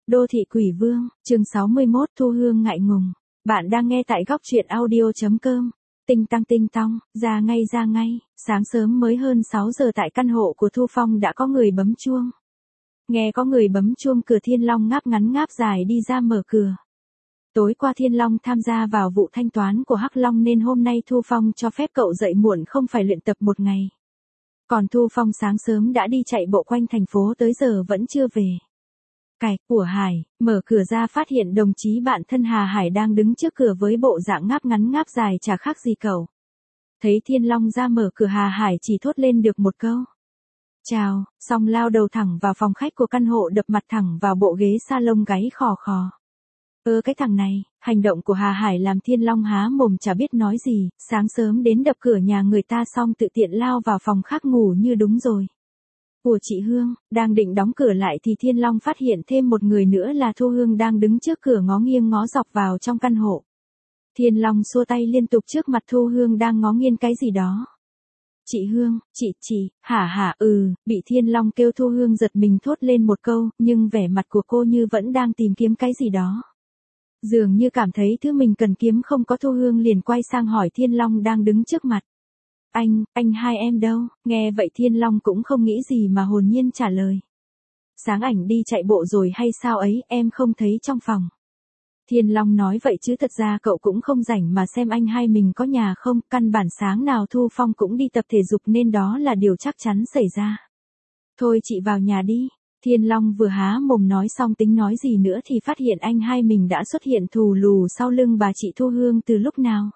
Đô thị quỷ vương, chương 61 Thu Hương ngại ngùng. Bạn đang nghe tại góc truyện audio.com. Tinh tong, ra ngay, sáng sớm mới hơn 6 giờ tại căn hộ của Thu Phong đã có người bấm chuông. Nghe có người bấm chuông cửa Thiên Long ngáp ngắn ngáp dài đi ra mở cửa. Tối qua Thiên Long tham gia vào vụ thanh toán của Hắc Long nên hôm nay Thu Phong cho phép cậu dậy muộn không phải luyện tập một ngày. Còn Thu Phong sáng sớm đã đi chạy bộ quanh thành phố tới giờ vẫn chưa về. Của Hải, mở cửa ra phát hiện đồng chí bạn thân Hà Hải đang đứng trước cửa với bộ dạng ngáp ngắn ngáp dài chả khác gì cậu. Thấy Thiên Long ra mở cửa Hà Hải chỉ thốt lên được một câu. Chào, xong lao đầu thẳng vào phòng khách của căn hộ đập mặt thẳng vào bộ ghế salon gáy khò khò. Cái thằng này, hành động của Hà Hải làm Thiên Long há mồm chả biết nói gì, sáng sớm đến đập cửa nhà người ta xong tự tiện lao vào phòng khác ngủ như đúng rồi. Của chị Hương, đang định đóng cửa lại thì Thiên Long phát hiện thêm một người nữa là Thu Hương đang đứng trước cửa ngó nghiêng ngó dọc vào trong căn hộ. Thiên Long xua tay liên tục trước mặt Thu Hương đang ngó nghiêng cái gì đó. Chị Hương, chị, hả, bị Thiên Long kêu Thu Hương giật mình thốt lên một câu, nhưng vẻ mặt của cô như vẫn đang tìm kiếm cái gì đó. Dường như cảm thấy thứ mình cần kiếm không có. Thu Hương liền quay sang hỏi Thiên Long đang đứng trước mặt. Anh hai em đâu? Nghe vậy Thiên Long cũng không nghĩ gì mà hồn nhiên trả lời. Sáng ảnh đi chạy bộ rồi hay sao ấy, em không thấy trong phòng. Thiên Long nói vậy chứ thật ra cậu cũng không rảnh mà xem anh hai mình có nhà không, căn bản sáng nào Thu Phong cũng đi tập thể dục nên đó là điều chắc chắn xảy ra. Thôi chị vào nhà đi. Thiên Long vừa há mồm nói xong tính nói gì nữa thì phát hiện anh hai mình đã xuất hiện thù lù sau lưng bà chị Thu Hương từ lúc nào.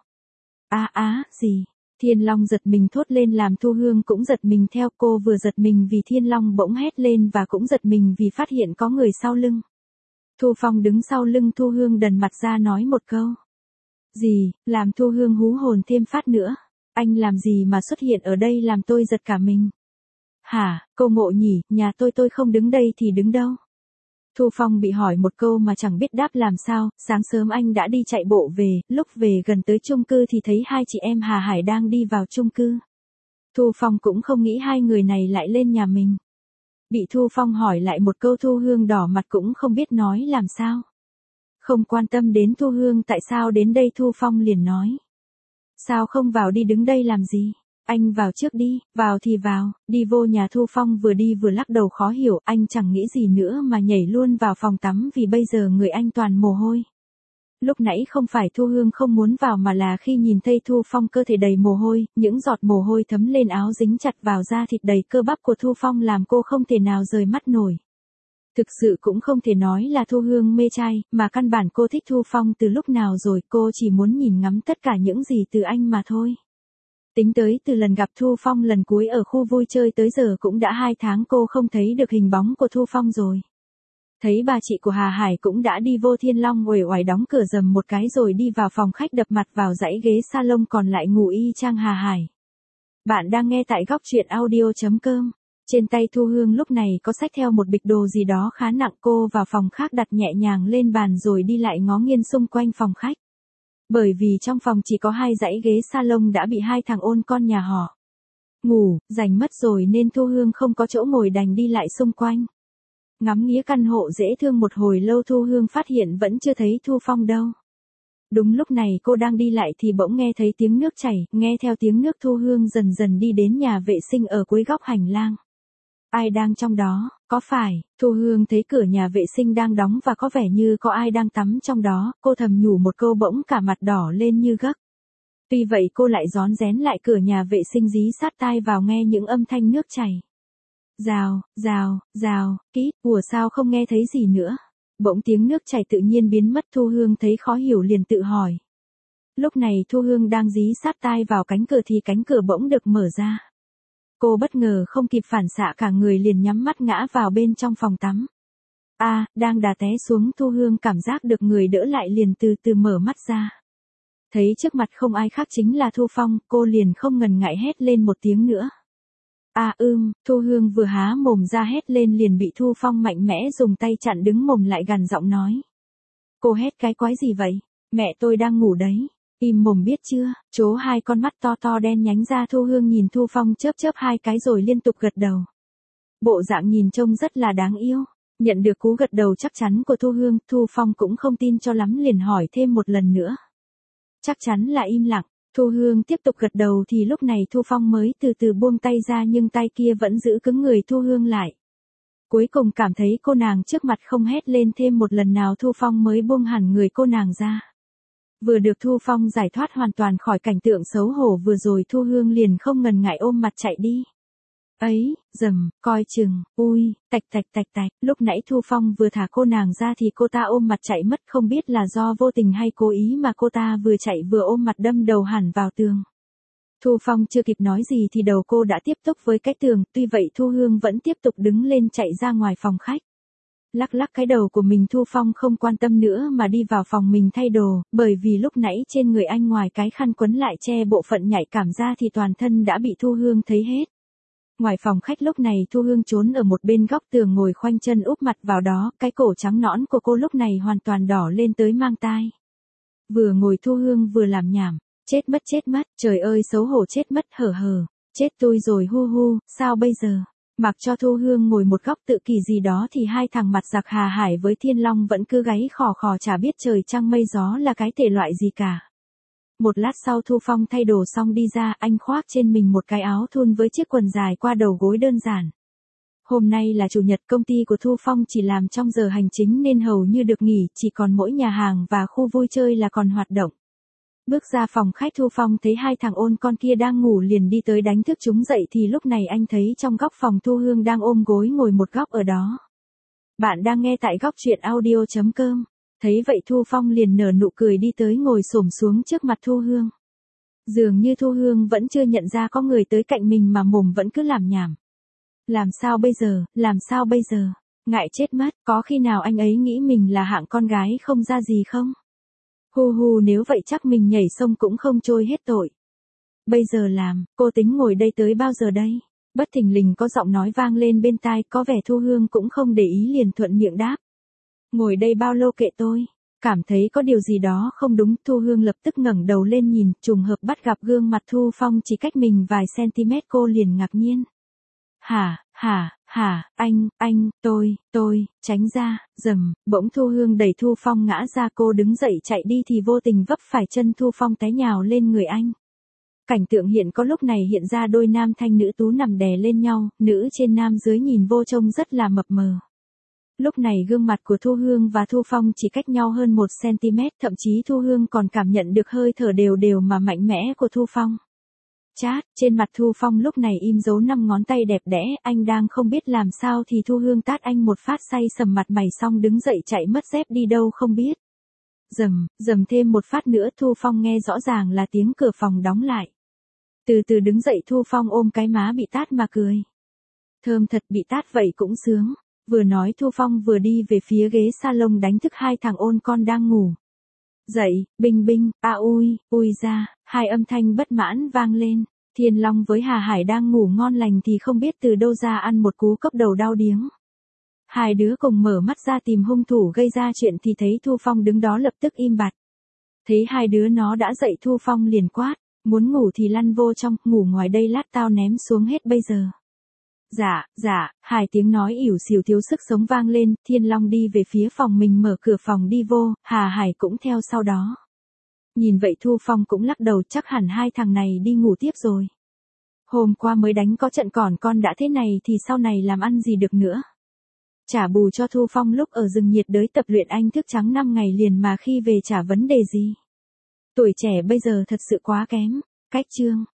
Gì? Thiên Long giật mình thốt lên làm Thu Hương cũng giật mình theo. Cô vừa giật mình vì Thiên Long bỗng hét lên và cũng giật mình vì phát hiện có người sau lưng. Thu Phong đứng sau lưng Thu Hương đần mặt ra nói một câu. Gì, làm Thu Hương hú hồn thêm phát nữa. Anh làm gì mà xuất hiện ở đây làm tôi giật cả mình. Hả, cô ngộ nhỉ, nhà tôi không đứng đây thì đứng đâu. Thu Phong bị hỏi một câu mà chẳng biết đáp làm sao, sáng sớm anh đã đi chạy bộ về, lúc về gần tới chung cư thì thấy hai chị em Hà Hải đang đi vào chung cư. Thu Phong cũng không nghĩ hai người này lại lên nhà mình. Bị Thu Phong hỏi lại một câu Thu Hương đỏ mặt cũng không biết nói làm sao. Không quan tâm đến Thu Hương tại sao đến đây Thu Phong liền nói. Sao không vào đi đứng đây làm gì? Anh vào trước đi, vào thì vào, đi vô nhà. Thu Phong vừa đi vừa lắc đầu khó hiểu, anh chẳng nghĩ gì nữa mà nhảy luôn vào phòng tắm vì bây giờ người anh toàn mồ hôi. Lúc nãy không phải Thu Hương không muốn vào mà là khi nhìn thấy Thu Phong cơ thể đầy mồ hôi, những giọt mồ hôi thấm lên áo dính chặt vào da thịt đầy cơ bắp của Thu Phong làm cô không thể nào rời mắt nổi. Thực sự cũng không thể nói là Thu Hương mê trai, mà căn bản cô thích Thu Phong từ lúc nào rồi, cô chỉ muốn nhìn ngắm tất cả những gì từ anh mà thôi. Tính tới từ lần gặp Thu Phong lần cuối ở khu vui chơi tới giờ cũng đã 2 tháng cô không thấy được hình bóng của Thu Phong rồi. Thấy bà chị của Hà Hải cũng đã đi vô. Thiên Long uể oải đóng cửa rầm một cái rồi đi vào phòng khách đập mặt vào dãy ghế salon còn lại ngủ y chang Hà Hải. Bạn đang nghe tại góc truyện audio.com. Trên tay Thu Hương lúc này có xách theo một bịch đồ gì đó khá nặng. Cô vào phòng khác đặt nhẹ nhàng lên bàn rồi đi lại ngó nghiêng xung quanh phòng khách. Bởi vì trong phòng chỉ có 2 dãy ghế salon đã bị 2 thằng ôn con nhà họ ngủ, giành mất rồi nên Thu Hương không có chỗ ngồi đành đi lại xung quanh. Ngắm nghía căn hộ dễ thương một hồi lâu Thu Hương phát hiện vẫn chưa thấy Thu Phong đâu. Đúng lúc này cô đang đi lại thì bỗng nghe thấy tiếng nước chảy, nghe theo tiếng nước Thu Hương dần dần đi đến nhà vệ sinh ở cuối góc hành lang. Ai đang trong đó, có phải? Thu Hương thấy cửa nhà vệ sinh đang đóng và có vẻ như có ai đang tắm trong đó, cô thầm nhủ một câu bỗng cả mặt đỏ lên như gấc. Tuy vậy cô lại rón rén lại cửa nhà vệ sinh dí sát tai vào nghe những âm thanh nước chảy. Rào, kít, sao không nghe thấy gì nữa. Bỗng tiếng nước chảy tự nhiên biến mất. Thu Hương thấy khó hiểu liền tự hỏi. Lúc này Thu Hương đang dí sát tai vào cánh cửa thì cánh cửa bỗng được mở ra. Cô bất ngờ không kịp phản xạ cả người liền nhắm mắt ngã vào bên trong phòng tắm. Đang đà té xuống Thu Hương cảm giác được người đỡ lại liền từ từ mở mắt ra. Thấy trước mặt không ai khác chính là Thu Phong, cô liền không ngần ngại hét lên một tiếng nữa. Thu Hương vừa há mồm ra hét lên liền bị Thu Phong mạnh mẽ dùng tay chặn đứng mồm lại gằn giọng nói. Cô hét cái quái gì vậy? Mẹ tôi đang ngủ đấy. Im mồm biết chưa? Chố 2 con mắt to to đen nhánh ra. Thu Hương nhìn Thu Phong chớp 2 cái rồi liên tục gật đầu. Bộ dạng nhìn trông rất là đáng yêu. Nhận được cú gật đầu chắc chắn của Thu Hương, Thu Phong cũng không tin cho lắm liền hỏi thêm một lần nữa. Chắc chắn là im lặng. Thu Hương tiếp tục gật đầu thì lúc này Thu Phong mới từ từ buông tay ra nhưng tay kia vẫn giữ cứng người Thu Hương lại. Cuối cùng cảm thấy cô nàng trước mặt không hét lên thêm một lần nào Thu Phong mới buông hẳn người cô nàng ra. Vừa được Thu Phong giải thoát hoàn toàn khỏi cảnh tượng xấu hổ vừa rồi Thu Hương liền không ngần ngại ôm mặt chạy đi. Ấy, dầm, coi chừng, ui, tạch tạch tạch tạch, lúc nãy Thu Phong vừa thả cô nàng ra thì cô ta ôm mặt chạy mất không biết là do vô tình hay cố ý mà cô ta vừa chạy vừa ôm mặt đâm đầu hẳn vào tường. Thu Phong chưa kịp nói gì thì đầu cô đã tiếp xúc với cái tường, tuy vậy Thu Hương vẫn tiếp tục đứng lên chạy ra ngoài phòng khách. Lắc lắc cái đầu của mình Thu Phong không quan tâm nữa mà đi vào phòng mình thay đồ, bởi vì lúc nãy trên người anh ngoài cái khăn quấn lại che bộ phận nhạy cảm ra thì toàn thân đã bị Thu Hương thấy hết. Ngoài phòng khách lúc này Thu Hương trốn ở một bên góc tường ngồi khoanh chân úp mặt vào đó, cái cổ trắng nõn của cô lúc này hoàn toàn đỏ lên tới mang tai. Vừa ngồi Thu Hương vừa làm nhảm, chết mất, trời ơi xấu hổ chết mất hở hờ, chết tôi rồi hu hu, sao bây giờ? Mặc cho Thu Hương ngồi một góc tự kỷ gì đó thì hai thằng mặt giặc Hà Hải với Thiên Long vẫn cứ gáy khò khò chả biết trời trăng mây gió là cái thể loại gì cả. Một lát sau Thu Phong thay đồ xong đi ra, anh khoác trên mình một cái áo thun với chiếc quần dài qua đầu gối đơn giản. Hôm nay là chủ nhật, công ty của Thu Phong chỉ làm trong giờ hành chính nên hầu như được nghỉ, chỉ còn mỗi nhà hàng và khu vui chơi là còn hoạt động. Bước ra phòng khách Thu Phong thấy hai thằng ôn con kia đang ngủ liền đi tới đánh thức chúng dậy thì lúc này anh thấy trong góc phòng Thu Hương đang ôm gối ngồi một góc ở đó. Bạn đang nghe tại góc truyện audio.com. Thấy vậy Thu Phong liền nở nụ cười đi tới ngồi xổm xuống trước mặt Thu Hương. Dường như Thu Hương vẫn chưa nhận ra có người tới cạnh mình mà mồm vẫn cứ làm nhảm. Làm sao bây giờ, ngại chết mất, có khi nào anh ấy nghĩ mình là hạng con gái không ra gì không? Hu hu nếu vậy chắc mình nhảy sông cũng không trôi hết tội. Bây giờ làm, cô tính ngồi đây tới bao giờ đây? Bất thình lình có giọng nói vang lên bên tai, có vẻ Thu Hương cũng không để ý liền thuận miệng đáp. Ngồi đây bao lâu kệ tôi. Cảm thấy có điều gì đó không đúng, Thu Hương lập tức ngẩng đầu lên nhìn, trùng hợp bắt gặp gương mặt Thu Phong chỉ cách mình vài cm cô liền ngạc nhiên. Anh, tôi, tránh ra, dầm, bỗng Thu Hương đẩy Thu Phong ngã ra cô đứng dậy chạy đi thì vô tình vấp phải chân Thu Phong té nhào lên người anh. Cảnh tượng hiện có lúc này hiện ra đôi nam thanh nữ tú nằm đè lên nhau, nữ trên nam dưới nhìn vô trông rất là mập mờ. Lúc này gương mặt của Thu Hương và Thu Phong chỉ cách nhau hơn 1 cm, thậm chí Thu Hương còn cảm nhận được hơi thở đều đều mà mạnh mẽ của Thu Phong. Chát, trên mặt Thu Phong lúc này im dấu 5 ngón tay đẹp đẽ, anh đang không biết làm sao thì Thu Hương tát anh một phát say sầm mặt mày xong đứng dậy chạy mất dép đi đâu không biết. Dầm thêm một phát nữa Thu Phong nghe rõ ràng là tiếng cửa phòng đóng lại. Từ từ đứng dậy Thu Phong ôm cái má bị tát mà cười. Thơm thật, bị tát vậy cũng sướng. Vừa nói Thu Phong vừa đi về phía ghế salon đánh thức hai thằng ôn con đang ngủ. Dậy, Bình, ui ra, hai âm thanh bất mãn vang lên. Thiên Long với Hà Hải đang ngủ ngon lành thì không biết từ đâu ra ăn một cú cốc đầu đau điếng. Hai đứa cùng mở mắt ra tìm hung thủ gây ra chuyện thì thấy Thu Phong đứng đó lập tức im bặt. Thấy hai đứa nó đã dậy Thu Phong liền quát, muốn ngủ thì lăn vô trong, ngủ ngoài đây lát tao ném xuống hết bây giờ. Dạ, hai tiếng nói ỉu xìu thiếu sức sống vang lên, Thiên Long đi về phía phòng mình mở cửa phòng đi vô, Hà Hải cũng theo sau đó. Nhìn vậy Thu Phong cũng lắc đầu chắc hẳn hai thằng này đi ngủ tiếp rồi. Hôm qua mới đánh có trận còn con đã thế này thì sau này làm ăn gì được nữa. Trả bù cho Thu Phong lúc ở rừng nhiệt đới tập luyện anh thức trắng 5 ngày liền mà khi về chả vấn đề gì. Tuổi trẻ bây giờ thật sự quá kém, cách chương.